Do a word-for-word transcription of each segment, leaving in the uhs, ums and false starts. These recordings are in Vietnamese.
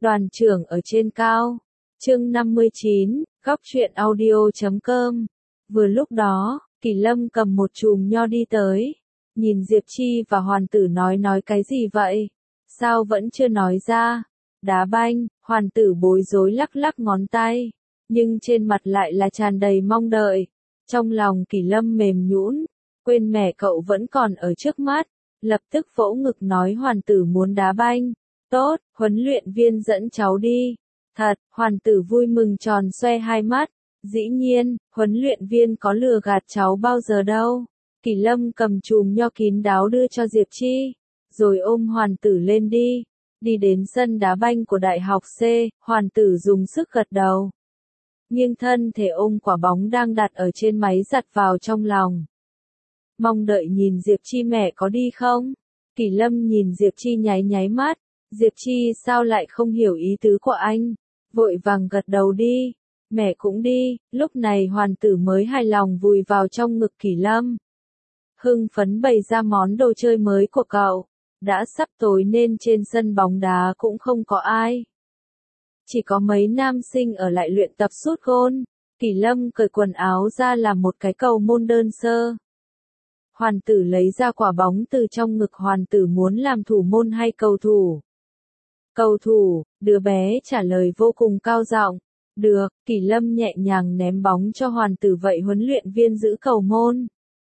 Đoàn trưởng ở trên cao. Chương năm mươi chín, góc truyện audio chấm com. Vừa lúc đó, Kỳ Lâm cầm một chùm nho đi tới. Nhìn Diệp Chi và Hoàn Tử nói nói cái gì vậy? Sao vẫn chưa nói ra? Đá banh, Hoàn Tử bối rối lắc lắc ngón tay. Nhưng trên mặt lại là tràn đầy mong đợi. Trong lòng Kỳ Lâm mềm nhũn, quên mẹ cậu vẫn còn ở trước mắt. Lập tức vỗ ngực nói Hoàn Tử muốn đá banh. Tốt, huấn luyện viên dẫn cháu đi. Thật, Hoàn Tử vui mừng tròn xoe hai mắt. Dĩ nhiên, huấn luyện viên có lừa gạt cháu bao giờ đâu. Kỳ Lâm cầm chùm nho kín đáo đưa cho Diệp Chi, rồi ôm Hoàn Tử lên đi. Đi đến sân đá banh của Đại học C, Hoàn Tử dùng sức gật đầu. Nghiêng thân thể ôm quả bóng đang đặt ở trên máy giặt vào trong lòng. Mong đợi nhìn Diệp Chi mẹ có đi không? Kỳ Lâm nhìn Diệp Chi nháy nháy mắt. Diệp Chi sao lại không hiểu ý tứ của anh? Vội vàng gật đầu đi. Mẹ cũng đi. Lúc này Hoàn Tử mới hài lòng vùi vào trong ngực Kỳ Lâm. Hưng phấn bày ra món đồ chơi mới của cậu. Đã sắp tối nên trên sân bóng đá cũng không có ai. Chỉ có mấy nam sinh ở lại luyện tập sút gôn. Kỳ Lâm cởi quần áo ra làm một cái cầu môn đơn sơ. Hoàn Tử lấy ra quả bóng từ trong ngực. Hoàn Tử muốn làm thủ môn hay cầu thủ? Cầu thủ, đứa bé trả lời vô cùng cao giọng. Được, Kỳ Lâm nhẹ nhàng ném bóng cho Hoàn Tử vậy huấn luyện viên giữ cầu môn.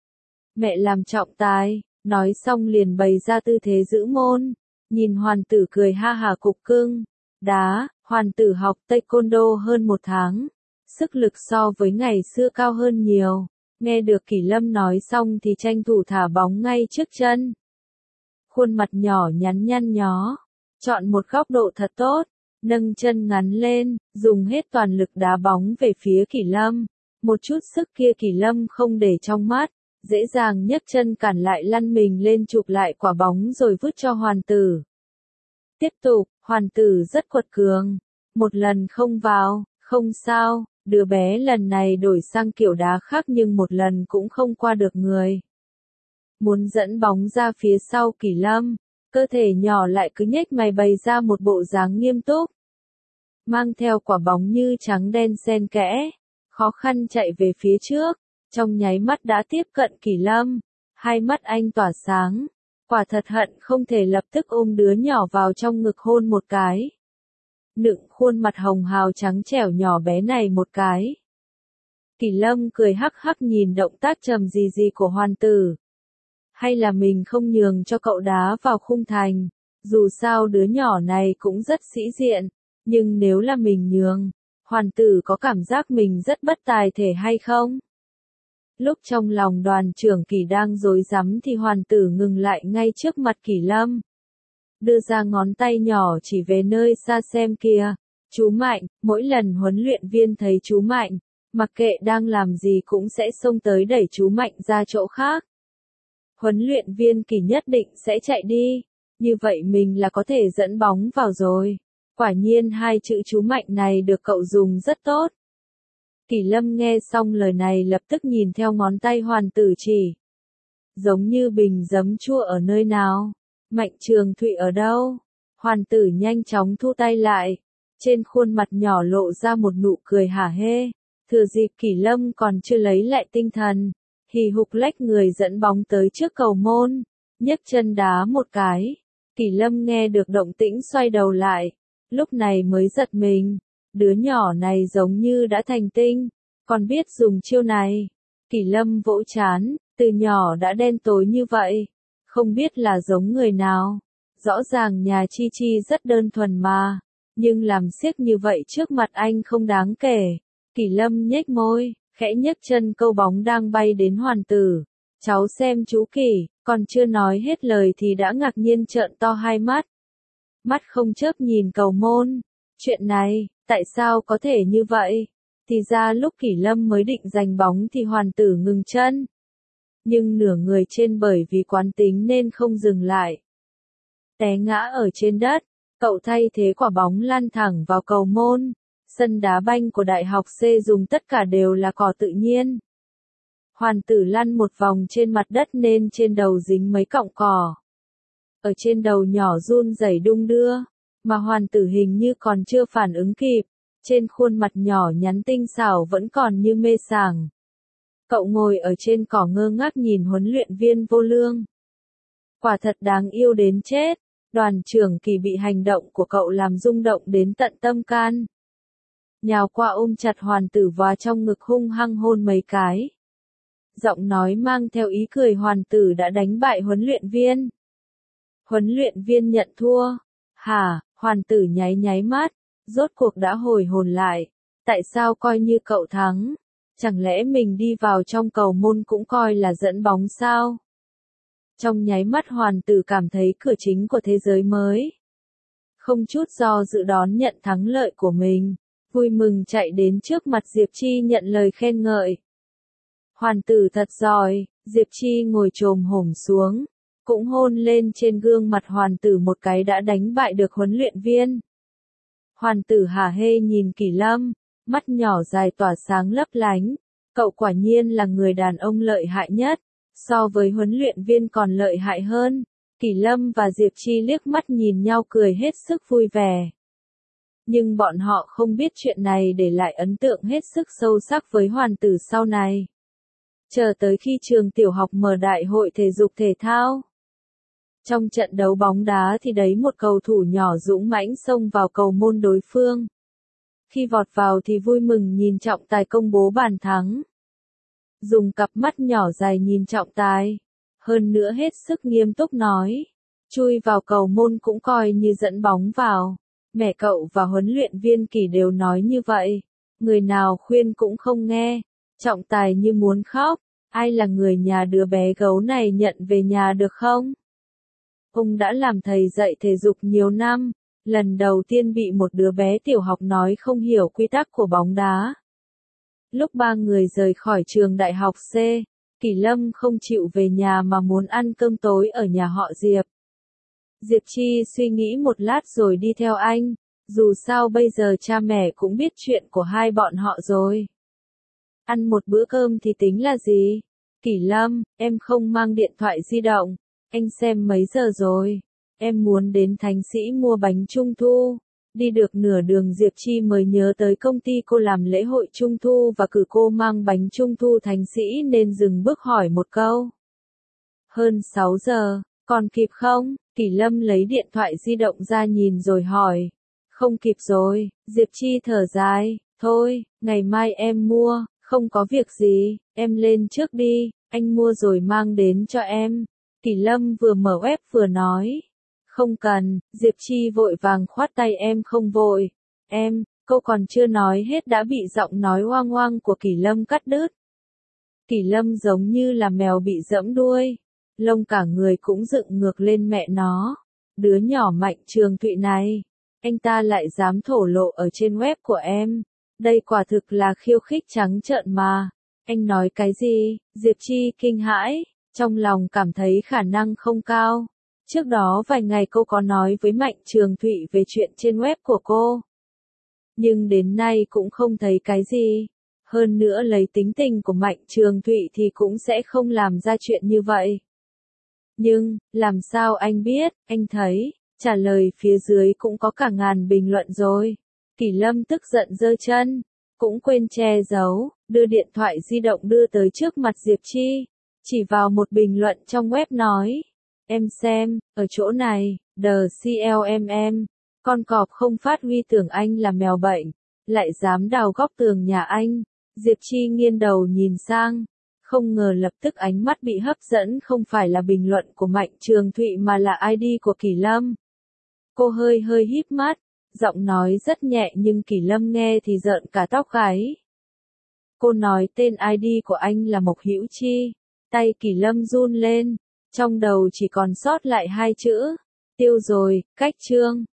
Mẹ làm trọng tài, nói xong liền bày ra tư thế giữ môn. Nhìn Hoàn Tử cười ha hả cục cưng. Đá, Hoàn Tử học taekwondo hơn một tháng. Sức lực so với ngày xưa cao hơn nhiều. Nghe được Kỳ Lâm nói xong thì tranh thủ thả bóng ngay trước chân. Khuôn mặt nhỏ nhắn nhăn nhó. Chọn một góc độ thật tốt. Nâng chân ngắn lên, dùng hết toàn lực đá bóng về phía Kỳ Lâm. Một chút sức kia Kỳ Lâm không để trong mắt. Dễ dàng nhấc chân cản lại lăn mình lên chụp lại quả bóng rồi vứt cho Hoàn Tử. Tiếp tục, Hoàn Tử rất quật cường. Một lần không vào, không sao, đứa bé lần này đổi sang kiểu đá khác nhưng một lần cũng không qua được người. Muốn dẫn bóng ra phía sau Kỳ Lâm, cơ thể nhỏ lại cứ nhếch mày bày ra một bộ dáng nghiêm túc. Mang theo quả bóng như trắng đen xen kẽ, khó khăn chạy về phía trước. Trong nháy mắt đã tiếp cận Kỳ Lâm, hai mắt anh tỏa sáng, quả thật hận không thể lập tức ôm đứa nhỏ vào trong ngực hôn một cái. Nựng khuôn mặt hồng hào trắng trẻo nhỏ bé này một cái. Kỳ Lâm cười hắc hắc nhìn động tác trầm gì gì của Hoàn Tử. Hay là mình không nhường cho cậu đá vào khung thành, dù sao đứa nhỏ này cũng rất sĩ diện, nhưng nếu là mình nhường, Hoàn Tử có cảm giác mình rất bất tài thể hay không? Lúc trong lòng đoàn trưởng Kỳ đang rối rắm thì Hoàn Tử ngừng lại ngay trước mặt Kỳ Lâm. Đưa ra ngón tay nhỏ chỉ về nơi xa xem kìa. Chú Mạnh, mỗi lần huấn luyện viên thấy chú Mạnh, mặc kệ đang làm gì cũng sẽ xông tới đẩy chú Mạnh ra chỗ khác. Huấn luyện viên Kỳ nhất định sẽ chạy đi. Như vậy mình là có thể dẫn bóng vào rồi. Quả nhiên hai chữ chú Mạnh này được cậu dùng rất tốt. Kỳ Lâm nghe xong lời này lập tức nhìn theo ngón tay Hoàn Tử chỉ. Giống như bình giấm chua ở nơi nào? Mạnh Trường Thụy ở đâu? Hoàn Tử nhanh chóng thu tay lại. Trên khuôn mặt nhỏ lộ ra một nụ cười hả hê. Thừa dịp Kỳ Lâm còn chưa lấy lại tinh thần. Hì hục lách người dẫn bóng tới trước cầu môn. Nhấc chân đá một cái. Kỳ Lâm nghe được động tĩnh xoay đầu lại. Lúc này mới giật mình. Đứa nhỏ này giống như đã thành tinh, còn biết dùng chiêu này. Kỳ Lâm vỗ chán, từ nhỏ đã đen tối như vậy, không biết là giống người nào. Rõ ràng nhà Chi Chi rất đơn thuần mà, nhưng làm xiếc như vậy trước mặt anh không đáng kể. Kỳ Lâm nhếch môi, khẽ nhấc chân câu bóng đang bay đến Hoàn Tử. Cháu xem chú Kỳ, còn chưa nói hết lời thì đã ngạc nhiên trợn to hai mắt. Mắt không chớp nhìn cầu môn. Chuyện này, tại sao có thể như vậy? Thì ra lúc Kỳ Lâm mới định giành bóng thì Hoàn Tử ngừng chân. Nhưng nửa người trên bởi vì quán tính nên không dừng lại. Té ngã ở trên đất, cậu thay thế quả bóng lăn thẳng vào cầu môn. Sân đá banh của Đại học C dùng tất cả đều là cỏ tự nhiên. Hoàn Tử lăn một vòng trên mặt đất nên trên đầu dính mấy cọng cỏ. Ở trên đầu nhỏ run rẩy đung đưa. mà hoàn tử hình như còn chưa phản ứng kịp, trên khuôn mặt nhỏ nhắn tinh xảo vẫn còn như mê sảng. Cậu ngồi ở trên cỏ ngơ ngác nhìn huấn luyện viên Vô Lương. Quả thật đáng yêu đến chết, đoàn trưởng Kỳ bị hành động của cậu làm rung động đến tận tâm can. Nhào qua ôm chặt hoàn tử vào trong ngực hung hăng hôn mấy cái. Giọng nói mang theo ý cười hoàn tử đã đánh bại huấn luyện viên. Huấn luyện viên nhận thua. Hả, hoàn tử nháy nháy mắt, rốt cuộc đã hồi hồn lại. Tại sao coi như cậu thắng? Chẳng lẽ mình đi vào trong cầu môn cũng coi là dẫn bóng sao? Trong nháy mắt hoàn tử cảm thấy cửa chính của thế giới mới. Không chút do dự đón nhận thắng lợi của mình, vui mừng chạy đến trước mặt Diệp Chi nhận lời khen ngợi. Hoàn tử thật giỏi, Diệp Chi ngồi chồm hổm xuống, cũng hôn lên trên gương mặt hoàn tử một cái đã đánh bại được huấn luyện viên. Hoàn tử hả hê nhìn Kỳ Lâm, mắt nhỏ dài tỏa sáng lấp lánh, cậu quả nhiên là người đàn ông lợi hại nhất, so với huấn luyện viên còn lợi hại hơn. Kỳ Lâm và Diệp Chi liếc mắt nhìn nhau cười hết sức vui vẻ. Nhưng bọn họ không biết chuyện này để lại ấn tượng hết sức sâu sắc với hoàn tử sau này. Chờ tới khi trường tiểu học mở đại hội thể dục thể thao. Trong trận đấu bóng đá thì đấy một cầu thủ nhỏ dũng mãnh xông vào cầu môn đối phương. Khi vọt vào thì vui mừng nhìn trọng tài công bố bàn thắng. Dùng cặp mắt nhỏ dài nhìn trọng tài. Hơn nữa hết sức nghiêm túc nói. Chui vào cầu môn cũng coi như dẫn bóng vào. Mẹ cậu và huấn luyện viên Kỳ đều nói như vậy. Người nào khuyên cũng không nghe. Trọng tài như muốn khóc. Ai là người nhà đứa bé gấu này nhận về nhà được không? Ông đã làm thầy dạy thể dục nhiều năm. Lần đầu tiên bị một đứa bé tiểu học nói không hiểu quy tắc của bóng đá. Lúc ba người rời khỏi trường đại học C, Kỳ Lâm không chịu về nhà mà muốn ăn cơm tối ở nhà họ Diệp. Diệp Chi suy nghĩ một lát rồi đi theo anh, dù sao bây giờ cha mẹ cũng biết chuyện của hai bọn họ rồi. Ăn một bữa cơm thì tính là gì? Kỳ Lâm, em không mang điện thoại di động, anh xem mấy giờ rồi? Em muốn đến Thánh Sĩ mua bánh trung thu. Đi được nửa đường Diệp Chi mới nhớ tới công ty cô làm lễ hội trung thu và cử cô mang bánh trung thu Thánh Sĩ nên dừng bước hỏi một câu. Hơn sáu giờ, còn kịp không? Kỳ Lâm lấy điện thoại di động ra nhìn rồi hỏi. Không kịp rồi, Diệp Chi thở dài, thôi, ngày mai em mua, không có việc gì, em lên trước đi, anh mua rồi mang đến cho em. Kỳ Lâm vừa mở web vừa nói. Không cần, Diệp Chi vội vàng khoát tay em không vội. Em, câu còn chưa nói hết đã bị giọng nói oang oang của Kỳ Lâm cắt đứt. Kỳ Lâm giống như là mèo bị giẫm đuôi. Lông cả người cũng dựng ngược lên mẹ nó. Đứa nhỏ Mạnh Trường Thụy này. Anh ta lại dám thổ lộ ở trên web của em. Đây quả thực là khiêu khích trắng trợn mà. Anh nói cái gì? Diệp Chi kinh hãi. Trong lòng cảm thấy khả năng không cao. Trước đó vài ngày cô có nói với Mạnh Trường Thụy về chuyện trên web của cô. Nhưng đến nay cũng không thấy cái gì. Hơn nữa lấy tính tình của Mạnh Trường Thụy thì cũng sẽ không làm ra chuyện như vậy. Nhưng, làm sao anh biết, anh thấy, trả lời phía dưới cũng có cả ngàn bình luận rồi. Kỳ Lâm tức giận giơ chân, cũng quên che giấu, đưa điện thoại di động đưa tới trước mặt Diệp Chi. Chỉ vào một bình luận trong web nói. Em xem, ở chỗ này, đờ xê lờ em em, con cọp không phát huy tưởng anh là mèo bệnh, lại dám đào góc tường nhà anh. Diệp Chi nghiêng đầu nhìn sang, không ngờ lập tức ánh mắt bị hấp dẫn không phải là bình luận của Mạnh Trường Thụy mà là i đê của Kỳ Lâm. Cô hơi hơi híp mắt, giọng nói rất nhẹ nhưng Kỳ Lâm nghe thì rợn cả tóc gáy. Cô nói tên i đê của anh là Mộc Hữu Chi, tay Kỳ Lâm run lên. Trong đầu chỉ còn sót lại hai chữ, tiêu rồi, cách chương.